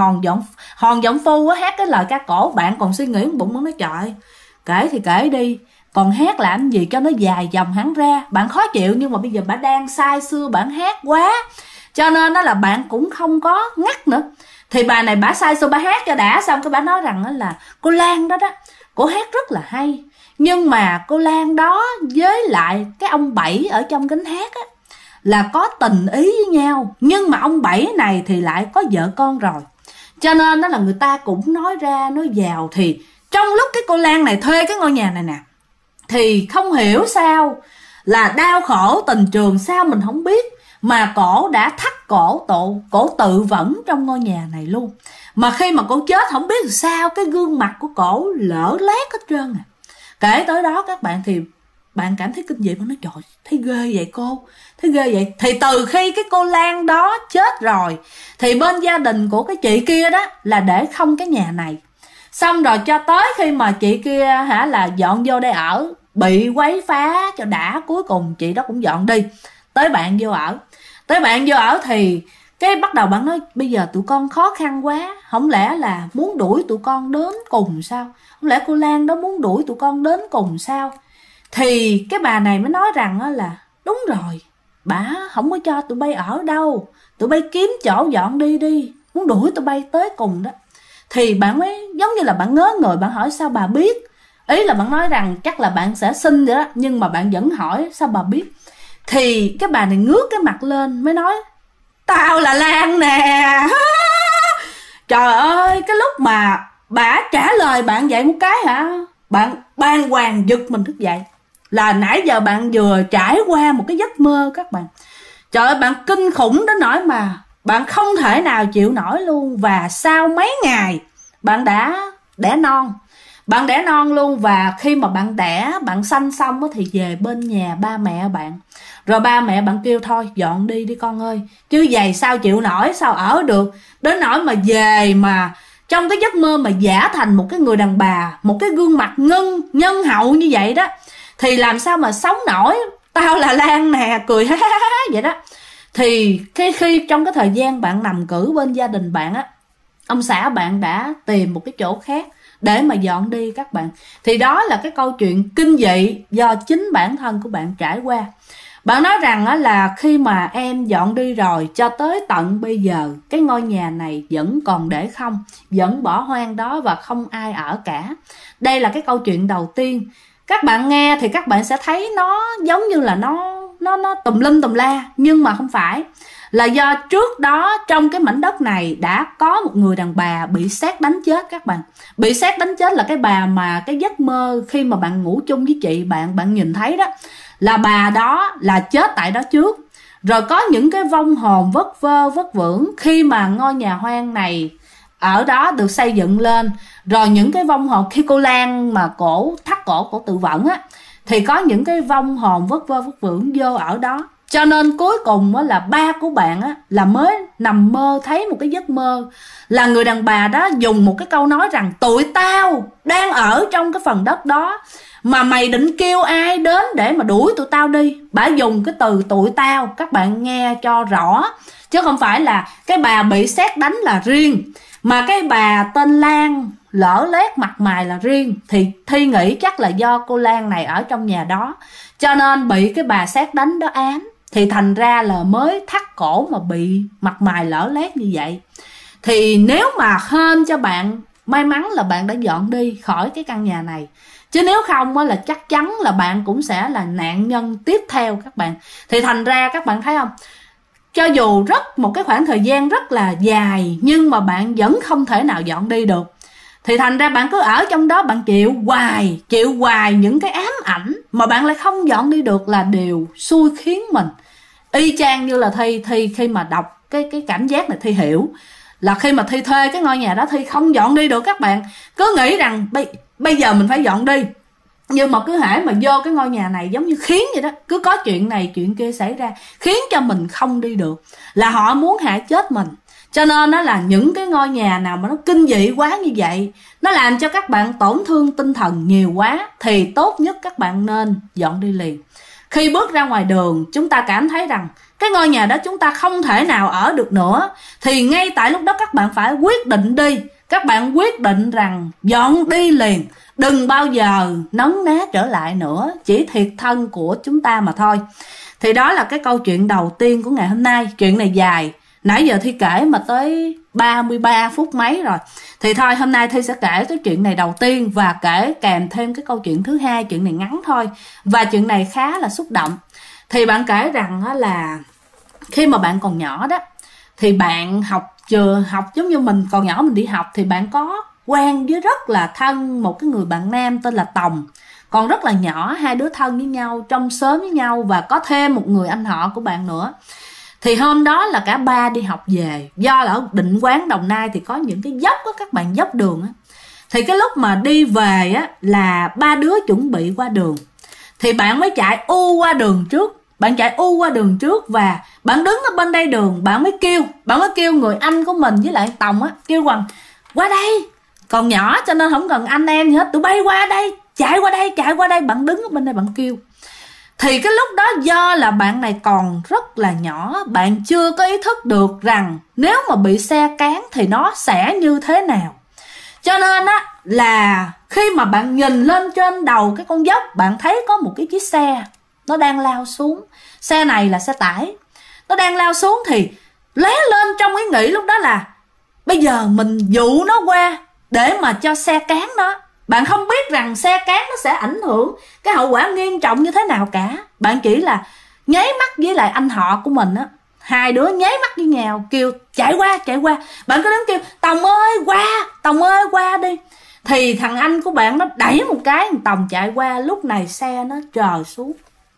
Hòn Giọng Phu á, hát cái lời ca cổ. Bạn còn suy nghĩ bụng nó nói trời, kể thì kể đi, còn hát làm gì cho nó dài dòng hẳn ra. Bạn khó chịu, nhưng mà bây giờ bà đang sai xưa bản hát quá, cho nên đó là bạn cũng không có ngắt nữa. Thì bà này bà sai xưa bà hát cho đã. Xong cái bà nói rằng là cô Lan đó cô hát rất là hay. Nhưng mà cô Lan đó với lại cái ông Bảy ở trong cánh hát á là có tình ý với nhau. Nhưng mà ông Bảy này thì lại có vợ con rồi, cho nên đó là người ta cũng nói ra nói vào. Thì trong lúc cái cô Lan này thuê cái ngôi nhà này nè, thì không hiểu sao là đau khổ tình trường sao mình không biết, mà cổ đã thắt cổ tự vẫn trong ngôi nhà này luôn. Mà khi mà cổ chết không biết sao cái gương mặt của cổ lở lét hết trơn à. Kể tới đó các bạn thì bạn cảm thấy kinh dị. Bạn nói trời, thấy ghê vậy cô, thấy ghê vậy. Thì từ khi cái cô Lan đó chết rồi thì bên gia đình của cái chị kia đó là để không cái nhà này. Xong rồi cho tới khi mà chị kia là dọn vô đây ở, bị quấy phá cho đã, cuối cùng chị đó cũng dọn đi. Tới bạn vô ở thì cái bắt đầu bạn nói bây giờ tụi con khó khăn quá, không lẽ là muốn đuổi tụi con đến cùng sao? Không lẽ cô Lan đó muốn đuổi tụi con đến cùng sao? Thì cái bà này mới nói rằng là đúng rồi, bà không có cho tụi bay ở đâu, tụi bay kiếm chỗ dọn đi, muốn đuổi tụi bay tới cùng đó. Thì bạn mới giống như là bạn ngớ người, bạn hỏi sao bà biết. Ý là bạn nói rằng chắc là bạn sẽ xin vậy đó, nhưng mà bạn vẫn hỏi sao bà biết. Thì cái bà này ngước cái mặt lên mới nói: tao là Lan nè. Trời ơi, cái lúc mà bà trả lời bạn vậy một cái hả, bạn bàng hoàng giật mình thức dậy. Là nãy giờ bạn vừa trải qua một cái giấc mơ các bạn. Trời ơi, bạn kinh khủng đến nỗi mà bạn không thể nào chịu nổi luôn. Và sau mấy ngày bạn đã đẻ non. Bạn đẻ non luôn. Và khi mà bạn đẻ, bạn sanh xong thì về bên nhà ba mẹ bạn. Rồi ba mẹ bạn kêu thôi dọn đi đi con ơi, chứ vậy sao chịu nổi, sao ở được. Đến nỗi mà về mà trong cái giấc mơ mà giả thành một cái người đàn bà, một cái gương mặt nhân hậu như vậy đó, thì làm sao mà sống nổi. Tao là Lan nè, cười ha ha ha vậy đó. Thì khi trong cái thời gian bạn nằm cử bên gia đình bạn á, ông xã bạn đã tìm một cái chỗ khác để mà dọn đi các bạn. Thì đó là cái câu chuyện kinh dị do chính bản thân của bạn trải qua. Bạn nói rằng là khi mà em dọn đi rồi, cho tới tận bây giờ cái ngôi nhà này vẫn còn để không, vẫn bỏ hoang đó và không ai ở cả. Đây là cái câu chuyện đầu tiên. Các bạn nghe thì các bạn sẽ thấy nó giống như là nó tùm lum tùm la, nhưng mà không phải. Là do trước đó trong cái mảnh đất này đã có một người đàn bà bị sét đánh chết các bạn. Bị sét đánh chết là cái bà mà cái giấc mơ khi mà bạn ngủ chung với chị bạn nhìn thấy đó, là bà đó là chết tại đó trước. Rồi có những cái vong hồn vất vơ vất vưởng khi mà ngôi nhà hoang này ở đó được xây dựng lên. Rồi những cái vong hồn khi cô Lan mà thắt cổ tự vẫn á, thì có những cái vong hồn vất vơ vất vưởng vô ở đó. Cho nên cuối cùng là ba của bạn á, là mới nằm mơ thấy một cái giấc mơ là người đàn bà đó dùng một cái câu nói rằng: tụi tao đang ở trong cái phần đất đó, mà mày định kêu ai đến để mà đuổi tụi tao đi. Bà dùng cái từ tụi tao, các bạn nghe cho rõ, chứ không phải là cái bà bị sét đánh là riêng, mà cái bà tên Lan lở lét mặt mày là riêng. Thì Thi nghĩ chắc là do cô Lan này ở trong nhà đó, cho nên bị cái bà sét đánh đó ám, thì thành ra là mới thắt cổ mà bị mặt mày lở lét như vậy. Thì nếu mà hên cho bạn, may mắn là bạn đã dọn đi khỏi cái căn nhà này, chứ nếu không là chắc chắn là bạn cũng sẽ là nạn nhân tiếp theo các bạn. Thì thành ra các bạn thấy không, cho dù một cái khoảng thời gian rất là dài, nhưng mà bạn vẫn không thể nào dọn đi được. Thì thành ra bạn cứ ở trong đó, bạn chịu hoài những cái ám ảnh mà bạn lại không dọn đi được, là điều xui khiến mình. Y chang như là Thi khi mà đọc cái cảm giác này, Thi hiểu là khi mà Thi thuê cái ngôi nhà đó, Thi không dọn đi được các bạn. Cứ nghĩ rằng bây giờ mình phải dọn đi, nhưng mà cứ hễ mà vô cái ngôi nhà này giống như khiến vậy đó, cứ có chuyện này chuyện kia xảy ra khiến cho mình không đi được, là họ muốn hại chết mình. Cho nên nó là những cái ngôi nhà nào mà nó kinh dị quá như vậy, nó làm cho các bạn tổn thương tinh thần nhiều quá, thì tốt nhất các bạn nên dọn đi liền. Khi bước ra ngoài đường, chúng ta cảm thấy rằng cái ngôi nhà đó chúng ta không thể nào ở được nữa, thì ngay tại lúc đó các bạn phải quyết định đi. Các bạn quyết định rằng dọn đi liền, đừng bao giờ nấn ná trở lại nữa, chỉ thiệt thân của chúng ta mà thôi. Thì đó là cái câu chuyện đầu tiên của ngày hôm nay. Chuyện này dài, nãy giờ Thi kể mà tới 33 phút mấy rồi. Thì thôi hôm nay Thi sẽ kể cái chuyện này đầu tiên, và kể kèm thêm cái câu chuyện thứ hai. Chuyện này ngắn thôi, và chuyện này khá là xúc động. Thì bạn kể rằng là khi mà bạn còn nhỏ đó, thì bạn học giống như mình còn nhỏ mình đi học, thì bạn có quen với rất là thân một cái người bạn nam tên là Tòng. Còn rất là nhỏ, hai đứa thân với nhau, trong xóm với nhau, và có thêm một người anh họ của bạn nữa. Thì hôm đó là cả ba đi học về, do là ở Định Quán Đồng Nai thì có những cái dốc á các bạn, dốc đường á. Thì cái lúc mà đi về á, là ba đứa chuẩn bị qua đường, thì bạn mới chạy qua đường trước. Bạn chạy qua đường trước, và bạn đứng ở bên đây đường, bạn mới kêu người anh của mình với lại Tòng á, kêu rằng qua đây. Còn nhỏ cho nên không cần anh em gì hết, tụi bay qua đây, chạy qua đây. Bạn đứng ở bên đây bạn kêu. Thì cái lúc đó do là bạn này còn rất là nhỏ, bạn chưa có ý thức được rằng nếu mà bị xe cán thì nó sẽ như thế nào. Cho nên á là khi mà bạn nhìn lên trên đầu cái con dốc, bạn thấy có một cái chiếc xe nó đang lao xuống. Xe này là xe tải, nó đang lao xuống. Thì lóe lên trong ý nghĩ lúc đó là bây giờ mình dụ nó qua để mà cho xe cán nó. Bạn không biết rằng xe cán nó sẽ ảnh hưởng cái hậu quả nghiêm trọng như thế nào cả. Bạn chỉ là nháy mắt với lại anh họ của mình á, hai đứa nháy mắt với nhau kêu chạy qua. Bạn cứ đứng kêu Tòng ơi qua, Tòng ơi qua đi. Thì thằng anh của bạn nó đẩy một cái, thằng Tòng chạy qua. Lúc này xe nó trờ xuống.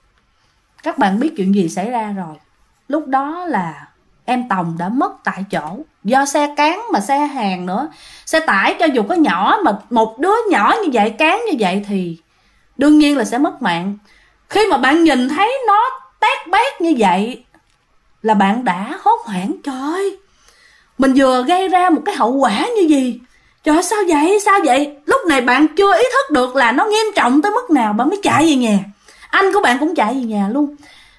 Các bạn biết chuyện gì xảy ra rồi. Lúc đó là em Tòng đã mất tại chỗ. Do xe cán mà xe hàng nữa, xe tải cho dù có nhỏ mà một đứa nhỏ như vậy cán như vậy thì đương nhiên là sẽ mất mạng. Khi mà bạn nhìn thấy nó tét bét như vậy là bạn đã hốt hoảng. Trời ơi, mình vừa gây ra một cái hậu quả như gì. Trời ơi, sao vậy? Lúc này bạn chưa ý thức được là nó nghiêm trọng tới mức nào, bạn mới chạy về nhà. Anh của bạn cũng chạy về nhà luôn.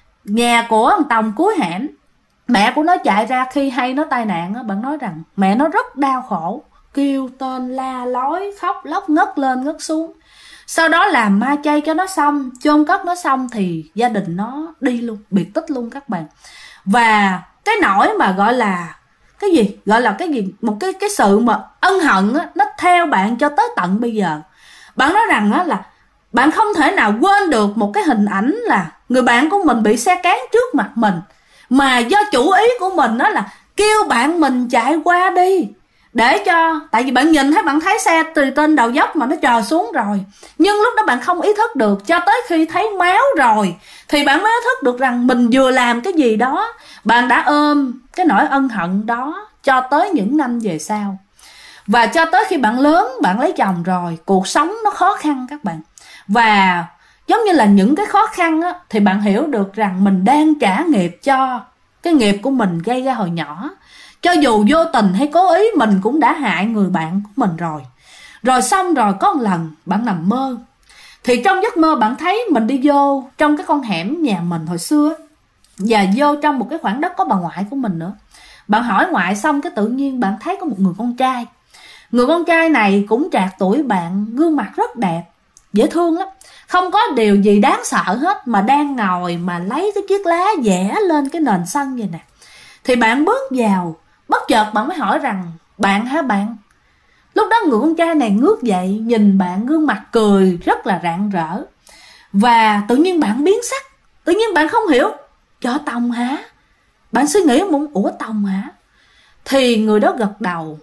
Nhà của thằng Tòng cuối hẻm. Mẹ của nó chạy ra khi hay nó tai nạn á, bạn nói rằng mẹ nó rất đau khổ, kêu tên la lối khóc lóc ngất lên ngất xuống. Sau đó làm ma chay cho nó xong, chôn cất nó xong thì gia đình nó đi luôn, biệt tích luôn các bạn. Và cái nỗi mà gọi là cái gì, một cái sự mà ân hận á, nó theo bạn cho tới tận bây giờ. Bạn nói rằng á là bạn không thể nào quên được một cái hình ảnh là người bạn của mình bị xe cán trước mặt mình, mà do chủ ý của mình đó là kêu bạn mình chạy qua đi, để cho, tại vì bạn nhìn thấy, bạn thấy xe từ trên đầu dốc mà nó trò xuống rồi, nhưng lúc đó bạn không ý thức được, cho tới khi thấy máu rồi thì bạn mới ý thức được rằng mình vừa làm cái gì đó. Bạn đã ôm cái nỗi ân hận đó cho tới những năm về sau. Và cho tới khi bạn lớn, bạn lấy chồng rồi, cuộc sống nó khó khăn các bạn. Và giống như là những cái khó khăn á, thì bạn hiểu được rằng mình đang trả nghiệp cho cái nghiệp của mình gây ra hồi nhỏ. Cho dù vô tình hay cố ý, mình cũng đã hại người bạn của mình rồi. Rồi xong rồi có một lần bạn nằm mơ, thì trong giấc mơ bạn thấy mình đi vô trong cái con hẻm nhà mình hồi xưa, và vô trong một cái khoảng đất có bà ngoại của mình nữa. Bạn hỏi ngoại xong cái tự nhiên bạn thấy có một người con trai. Người con trai này cũng trạc tuổi bạn, gương mặt rất đẹp, dễ thương lắm, không có điều gì đáng sợ hết, mà đang ngồi mà lấy cái chiếc lá vẽ lên cái nền sân vậy nè. Thì bạn bước vào, bất chợt bạn mới hỏi rằng bạn hả bạn? Lúc đó người con trai này ngước dậy nhìn bạn, gương mặt cười rất là rạng rỡ. Và tự nhiên bạn biến sắc, tự nhiên bạn không hiểu, cho Tòng hả? Bạn suy nghĩ muốn, ủa Tòng hả? Thì người đó gật đầu,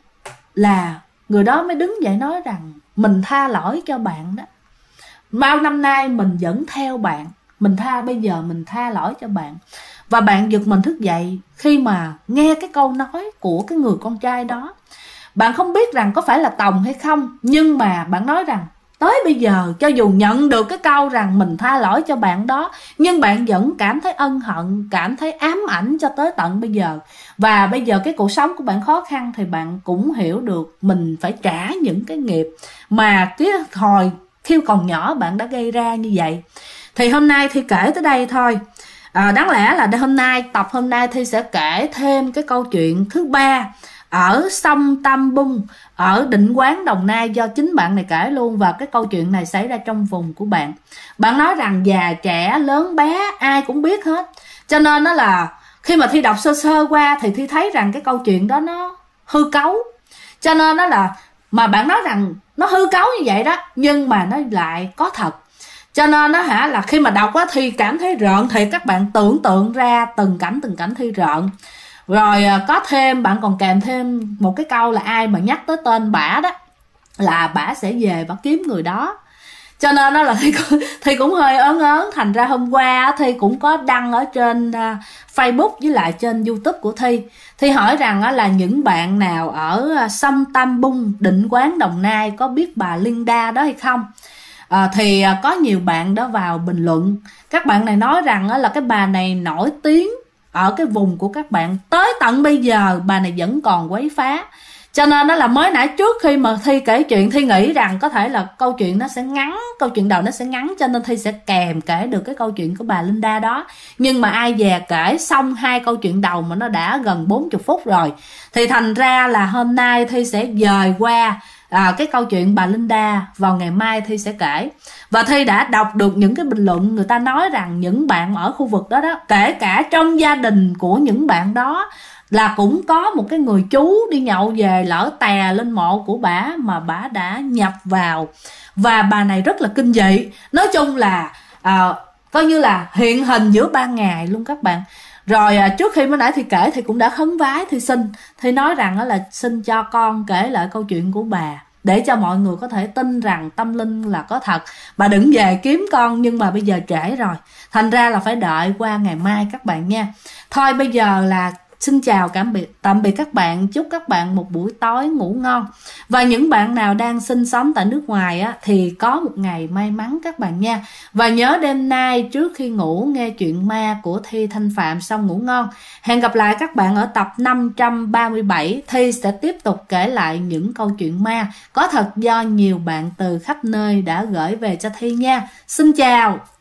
là người đó mới đứng dậy nói rằng mình tha lỗi cho bạn đó. Bao năm nay mình vẫn theo bạn, bây giờ mình tha lỗi cho bạn. Và bạn giật mình thức dậy khi mà nghe cái câu nói của cái người con trai đó. Bạn không biết rằng có phải là Tòng hay không, nhưng mà bạn nói rằng tới bây giờ, cho dù nhận được cái câu rằng mình tha lỗi cho bạn đó, nhưng bạn vẫn cảm thấy ân hận, cảm thấy ám ảnh cho tới tận bây giờ. Và bây giờ cái cuộc sống của bạn khó khăn thì bạn cũng hiểu được mình phải trả những cái nghiệp mà cái hồi khi còn nhỏ bạn đã gây ra như vậy. Thì hôm nay Thi kể tới đây thôi. Đáng lẽ là tập hôm nay Thi sẽ kể thêm cái câu chuyện thứ 3 ở sông Tam Bung ở Định Quán, Đồng Nai, do chính bạn này kể luôn. Và cái câu chuyện này xảy ra trong vùng của bạn. Bạn nói rằng già trẻ lớn bé ai cũng biết hết, cho nên đó là khi mà Thi đọc sơ sơ qua thì Thi thấy rằng cái câu chuyện đó nó hư cấu. Cho nên đó là, mà bạn nói rằng nó hư cấu như vậy đó, nhưng mà nó lại có thật. Cho nên đó là khi mà đọc á Thi cảm thấy rợn thiệt. Các bạn tưởng tượng ra từng cảnh Thi rợn. Rồi có thêm, bạn còn kèm thêm một cái câu là ai mà nhắc tới tên bả đó là bả sẽ về bả kiếm người đó. Cho nên đó là Thi cũng hơi ớn. Thành ra hôm qua Thi cũng có đăng ở trên Facebook với lại trên YouTube của Thi hỏi rằng là những bạn nào ở sông Tam Bung, Định Quán, Đồng Nai có biết bà Linda đó hay không. Thì có nhiều bạn đó vào bình luận. Các bạn này nói rằng là cái bà này nổi tiếng ở cái vùng của các bạn, tới tận bây giờ bà này vẫn còn quấy phá. Cho nên đó là mới nãy trước khi mà Thi kể chuyện, Thi nghĩ rằng có thể là câu chuyện nó sẽ ngắn, câu chuyện đầu nó sẽ ngắn, cho nên Thi sẽ kèm kể được cái câu chuyện của bà Linda đó. Nhưng mà ai dè kể xong 2 câu chuyện đầu mà nó đã gần 40 phút rồi, thì thành ra là hôm nay Thi sẽ dời qua cái câu chuyện bà Linda, vào ngày mai Thi sẽ kể. Và Thi đã đọc được những cái bình luận, người ta nói rằng những bạn ở khu vực đó đó, kể cả trong gia đình của những bạn đó là cũng có một cái người chú đi nhậu về lỡ tè lên mộ của bả mà bả đã nhập vào, và bà này rất là kinh dị. Nói chung là coi như là hiện hình giữa ban ngày luôn các bạn. Rồi trước khi mới nãy thì kể thì cũng đã khấn vái thì thì nói rằng đó là xin cho con kể lại câu chuyện của bà để cho mọi người có thể tin rằng tâm linh là có thật. Bà đừng về kiếm con, nhưng mà bây giờ trễ rồi, thành ra là phải đợi qua ngày mai các bạn nha. Thôi bây giờ là xin chào tạm biệt các bạn. Chúc các bạn một buổi tối ngủ ngon. Và những bạn nào đang sinh sống tại nước ngoài á, thì có một ngày may mắn các bạn nha. Và nhớ đêm nay trước khi ngủ nghe chuyện ma của Thi Thanh Phạm xong ngủ ngon. Hẹn gặp lại các bạn ở tập 537. Thi sẽ tiếp tục kể lại những câu chuyện ma có thật do nhiều bạn từ khắp nơi đã gửi về cho Thi nha. Xin chào.